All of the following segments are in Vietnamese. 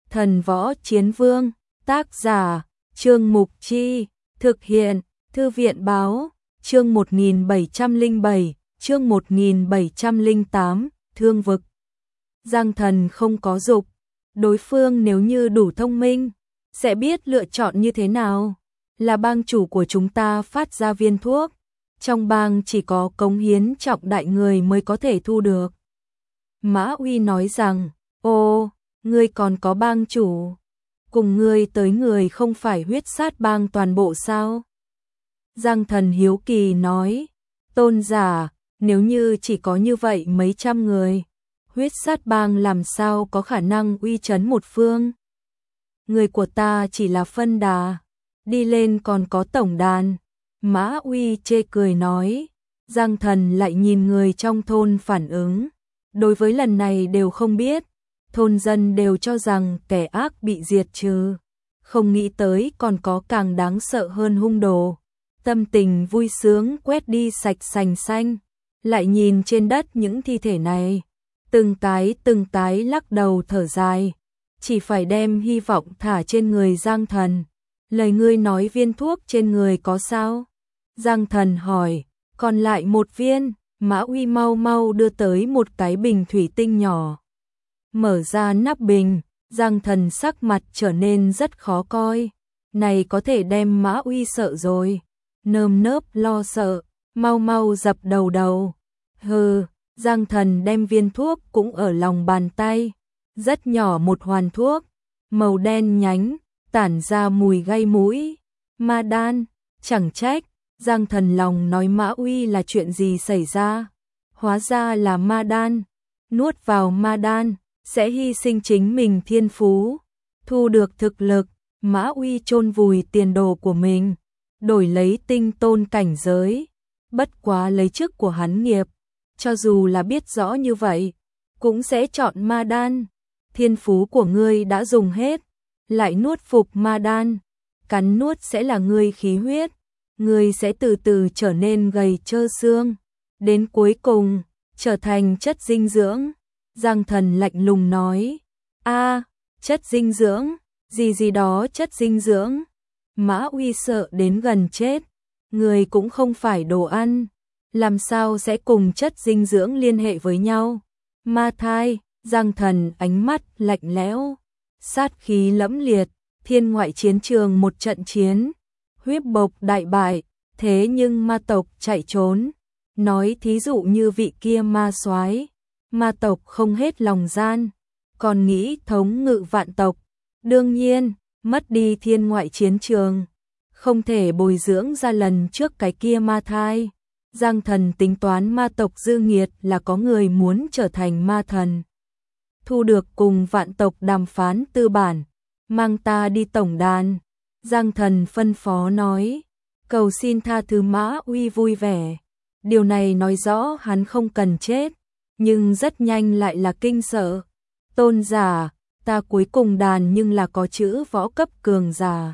Thần Võ Chiến Vương, tác giả, Trương Mục Chi, thực hiện, Thư viện Báo, chương 1707, chương 1708, Thương Vực. Giang Thần không có dục, đối phương nếu như đủ thông minh, sẽ biết lựa chọn như thế nào. Là bang chủ của chúng ta phát ra viên thuốc, trong bang chỉ có cống hiến trọng đại người mới có thể thu được. Mã Uy nói rằng, ô, ngươi còn có bang chủ, cùng ngươi tới người không phải huyết sát bang toàn bộ sao? Giang Thần hiếu kỳ nói, tôn giả, nếu như chỉ có như vậy mấy trăm người, huyết sát bang làm sao có khả năng uy chấn một phương? Người của ta chỉ là phân đà, đi lên còn có tổng đàn. Mã Uy chê cười nói, Giang Thần lại nhìn người trong thôn phản ứng. Đối với lần này đều không biết, thôn dân đều cho rằng kẻ ác bị diệt trừ, không nghĩ tới còn có càng đáng sợ hơn hung đồ. Tâm tình vui sướng quét đi sạch sành xanh, lại nhìn trên đất những thi thể này, từng cái lắc đầu thở dài, chỉ phải đem hy vọng thả trên người Giang Thần. Lời ngươi nói viên thuốc trên người có sao? Giang Thần hỏi, còn lại một viên. Mã Uy mau mau đưa tới một cái bình thủy tinh nhỏ. Mở ra nắp bình, Giang Thần sắc mặt trở nên rất khó coi. Này có thể đem Mã Uy sợ rồi. Nơm nớp lo sợ, mau mau dập đầu. Hừ, Giang Thần đem viên thuốc cũng ở lòng bàn tay. Rất nhỏ một hoàn thuốc, màu đen nhánh, tản ra mùi gây mũi. Ma đan, chẳng trách. Giang Thần lòng nói Mã Uy là chuyện gì xảy ra. Hóa ra là ma đan. Nuốt vào ma đan, sẽ hy sinh chính mình thiên phú. Thu được thực lực, Mã Uy chôn vùi tiền đồ của mình, đổi lấy tinh tôn cảnh giới. Bất quá lấy chức của hắn nghiệp, cho dù là biết rõ như vậy, cũng sẽ chọn ma đan. Thiên phú của ngươi đã dùng hết, lại nuốt phục ma đan. Cắn nuốt sẽ là ngươi khí huyết. Ngươi sẽ từ từ trở nên gầy trơ xương, đến cuối cùng, trở thành chất dinh dưỡng. Giang Thần lạnh lùng nói, chất dinh dưỡng, gì đó chất dinh dưỡng. Mã Uy sợ đến gần chết, người cũng không phải đồ ăn, làm sao sẽ cùng chất dinh dưỡng liên hệ với nhau. Ma thai, Giang Thần ánh mắt lạnh lẽo, sát khí lẫm liệt, thiên ngoại chiến trường một trận chiến. Huyết bộc đại bại, thế nhưng ma tộc chạy trốn. Nói thí dụ như vị kia ma soái, ma tộc không hết lòng gian, còn nghĩ thống ngự vạn tộc. Đương nhiên, mất đi thiên ngoại chiến trường, không thể bồi dưỡng ra lần trước cái kia ma thai. Giang Thần tính toán ma tộc dư nghiệt là có người muốn trở thành ma thần. Thu được cùng vạn tộc đàm phán tư bản, mang ta đi tổng đàn. Giang Thần phân phó nói, cầu xin tha thứ. Mã Uy vui vẻ. Điều này nói rõ hắn không cần chết, nhưng rất nhanh lại là kinh sợ. Tôn giả, ta cuối cùng đàn nhưng là có chữ võ cấp cường giả.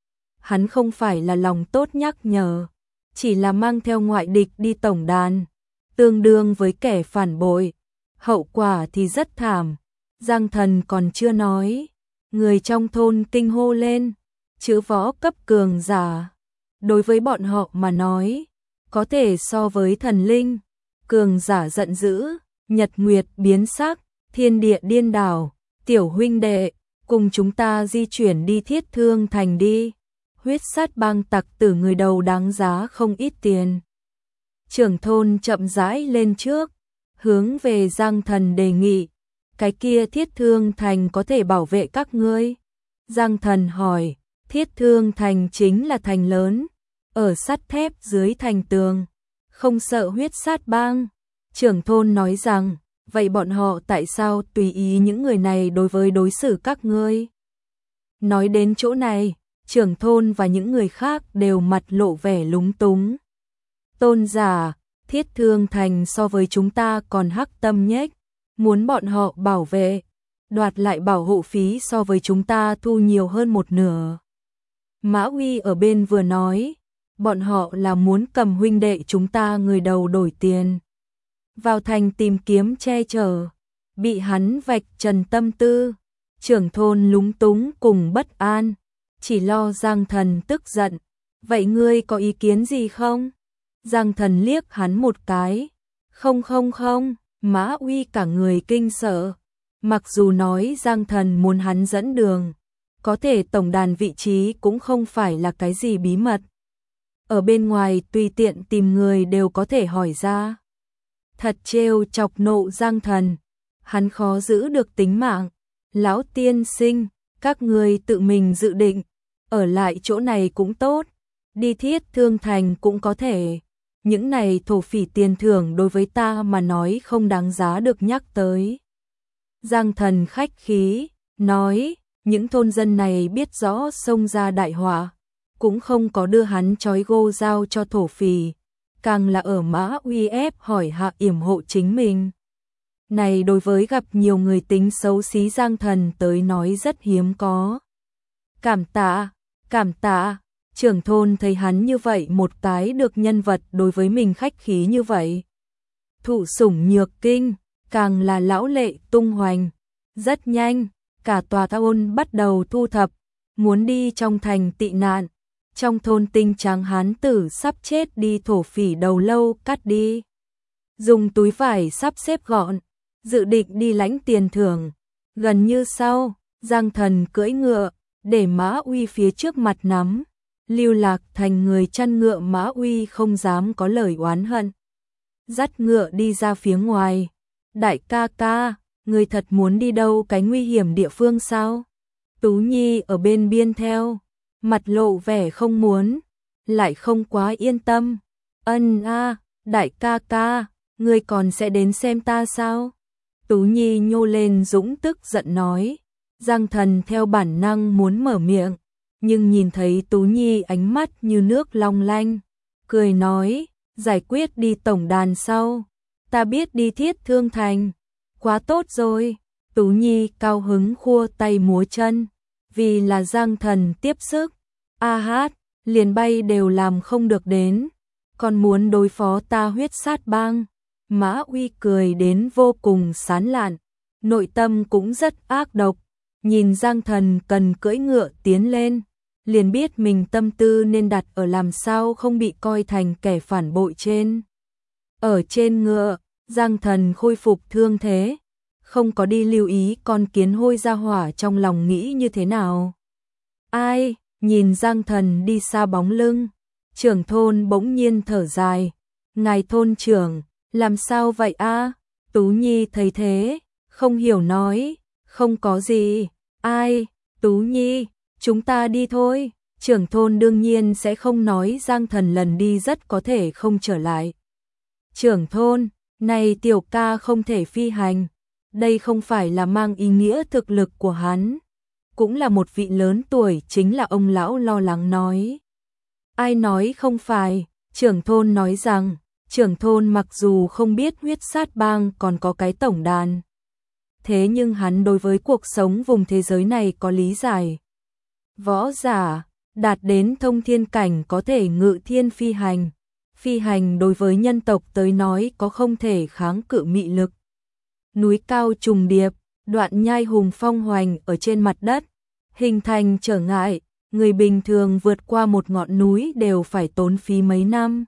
Hắn không phải là lòng tốt nhắc nhở, chỉ là mang theo ngoại địch đi tổng đàn, tương đương với kẻ phản bội. Hậu quả thì rất thảm. Giang Thần còn chưa nói, người trong thôn kinh hô lên. Chữ võ cấp cường giả, đối với bọn họ mà nói, có thể so với thần linh. Cường giả giận dữ, nhật nguyệt biến sắc, thiên địa điên đảo. Tiểu huynh đệ, cùng chúng ta di chuyển đi Thiết Thương Thành đi. Huyết sát bang tặc tử người đầu đáng giá không ít tiền. Trưởng thôn chậm rãi lên trước, hướng về Giang Thần đề nghị, cái kia Thiết Thương Thành có thể bảo vệ các ngươi? Giang Thần hỏi, Thiết Thương Thành chính là thành lớn, ở sắt thép dưới thành tường, không sợ huyết sát bang. Trưởng thôn nói rằng, vậy bọn họ tại sao tùy ý những người này đối xử các ngươi? Nói đến chỗ này, trưởng thôn và những người khác đều mặt lộ vẻ lúng túng. Tôn giả, Thiết Thương Thành so với chúng ta còn hắc tâm nhếch, muốn bọn họ bảo vệ, đoạt lại bảo hộ phí so với chúng ta thu nhiều hơn một nửa. Mã Uy ở bên vừa nói, bọn họ là muốn cầm huynh đệ chúng ta người đầu đổi tiền. Vào thành tìm kiếm che chở, bị hắn vạch trần tâm tư. Trưởng thôn lúng túng cùng bất an, chỉ lo Giang Thần tức giận. Vậy ngươi có ý kiến gì không? Giang Thần liếc hắn một cái. Không, Mã Uy cả người kinh sợ. Mặc dù nói Giang Thần muốn hắn dẫn đường, có thể tổng đàn vị trí cũng không phải là cái gì bí mật. Ở bên ngoài tùy tiện tìm người đều có thể hỏi ra. Thật trêu chọc nộ Giang Thần. Hắn khó giữ được tính mạng. Lão tiên sinh, các người tự mình dự định. Ở lại chỗ này cũng tốt. Đi Thiết Thương Thành cũng có thể. Những này thổ phỉ tiền thưởng đối với ta mà nói không đáng giá được nhắc tới. Giang Thần khách khí, nói, những thôn dân này biết rõ xông ra đại họa, cũng không có đưa hắn trói gô giao cho thổ phỉ, càng là ở Mã Uy ép hỏi hạ yểm hộ chính mình. Này đối với gặp nhiều người tính xấu xí Giang Thần tới nói rất hiếm có. Cảm tạ, trưởng thôn thấy hắn như vậy một cái được nhân vật đối với mình khách khí như vậy. Thụ sủng nhược kinh, càng là lão lệ tung hoành. Rất nhanh, cả tòa thôn bắt đầu thu thập, muốn đi trong thành tị nạn. Trong thôn tinh tráng hán tử sắp chết đi thổ phỉ đầu lâu cắt đi. Dùng túi vải sắp xếp gọn, dự định đi lãnh tiền thưởng. Gần như sau, Giang Thần cưỡi ngựa, để Mã Uy phía trước mặt nắm. Lưu Lạc Thành người chăn ngựa Mã Uy không dám có lời oán hận. Dắt ngựa đi ra phía ngoài. Đại ca ca, người thật muốn đi đâu cái nguy hiểm địa phương sao? Tú Nhi ở bên biên theo, mặt lộ vẻ không muốn, lại không quá yên tâm. Đại ca ca, người còn sẽ đến xem ta sao? Tú Nhi nhô lên dũng tức giận nói. Giang Thần theo bản năng muốn mở miệng, nhưng nhìn thấy Tú Nhi ánh mắt như nước long lanh, cười nói, giải quyết đi tổng đàn sau, ta biết đi Thiết Thương Thành, quá tốt rồi. Tú Nhi cao hứng khua tay múa chân, vì là Giang Thần tiếp sức, hát, liền bay đều làm không được đến, còn muốn đối phó ta huyết sát bang. Mã Uy cười đến vô cùng sán lạn, nội tâm cũng rất ác độc, nhìn Giang Thần cần cưỡi ngựa tiến lên, liền biết mình tâm tư nên đặt ở làm sao không bị coi thành kẻ phản bội trên. Ở trên ngựa, Giang Thần khôi phục thương thế, không có đi lưu ý con kiến hôi ra hỏa trong lòng nghĩ như thế nào. Ai, nhìn Giang Thần đi xa bóng lưng, trưởng thôn bỗng nhiên thở dài, ngài thôn trưởng, làm sao vậy a? Tú Nhi thấy thế, không hiểu nói, không có gì. Ai, Tú Nhi, chúng ta đi thôi. Trưởng thôn đương nhiên sẽ không nói Giang Thần lần đi rất có thể không trở lại. Trưởng thôn, này tiểu ca không thể phi hành. Đây không phải là mang ý nghĩa thực lực của hắn. Cũng là một vị lớn tuổi, chính là ông lão lo lắng nói. Ai nói không phải, trưởng thôn nói rằng, trưởng thôn mặc dù không biết huyết sát bang còn có cái tổng đàn. Thế nhưng hắn đối với cuộc sống vùng thế giới này có lý giải. Võ giả, đạt đến thông thiên cảnh có thể ngự thiên phi hành. Phi hành đối với nhân tộc tới nói có không thể kháng cự mị lực. Núi cao trùng điệp, đoạn nhai hùng phong hoành ở trên mặt đất, hình thành trở ngại, người bình thường vượt qua một ngọn núi đều phải tốn phí mấy năm.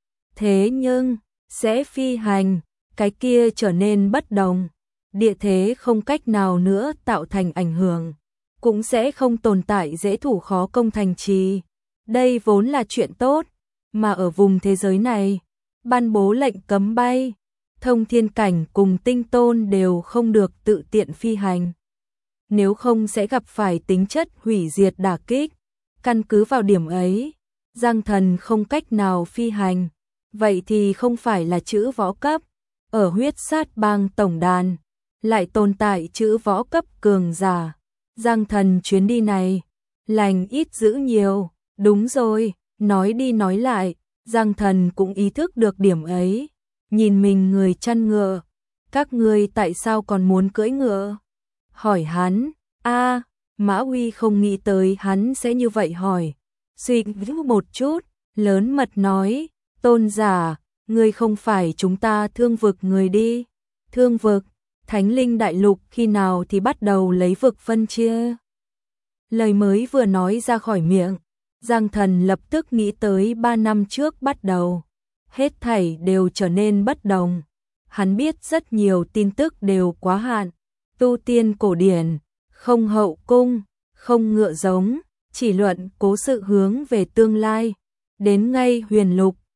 Thế nhưng, sẽ phi hành, cái kia trở nên bất đồng. Địa thế không cách nào nữa tạo thành ảnh hưởng, cũng sẽ không tồn tại dễ thủ khó công thành trì. Đây vốn là chuyện tốt, mà ở vùng thế giới này, ban bố lệnh cấm bay, thông thiên cảnh cùng tinh tôn đều không được tự tiện phi hành. Nếu không sẽ gặp phải tính chất hủy diệt đả kích. Căn cứ vào điểm ấy, Giang Thần không cách nào phi hành, vậy thì không phải là chữ võ cấp. Ở huyết sát bang tổng đàn, lại tồn tại chữ võ cấp cường giả. Giang Thần chuyến đi này, lành ít dữ nhiều. Đúng rồi, nói đi nói lại, Giang Thần cũng ý thức được điểm ấy. Nhìn mình người chăn ngựa, các ngươi tại sao còn muốn cưỡi ngựa? Hỏi hắn, Mã Uy không nghĩ tới hắn sẽ như vậy hỏi. Suy nghĩ một chút, lớn mật nói, tôn giả, ngươi không phải chúng ta thương vực người đi. Thương vực, Thánh linh đại lục khi nào thì bắt đầu lấy vực phân chia? Lời mới vừa nói ra khỏi miệng, Giang Thần lập tức nghĩ tới 3 năm trước bắt đầu. Hết thảy đều trở nên bất đồng. Hắn biết rất nhiều tin tức đều quá hạn. Tu tiên cổ điển, không hậu cung, không ngựa giống, chỉ luận cố sự hướng về tương lai. Đến ngay huyền lục,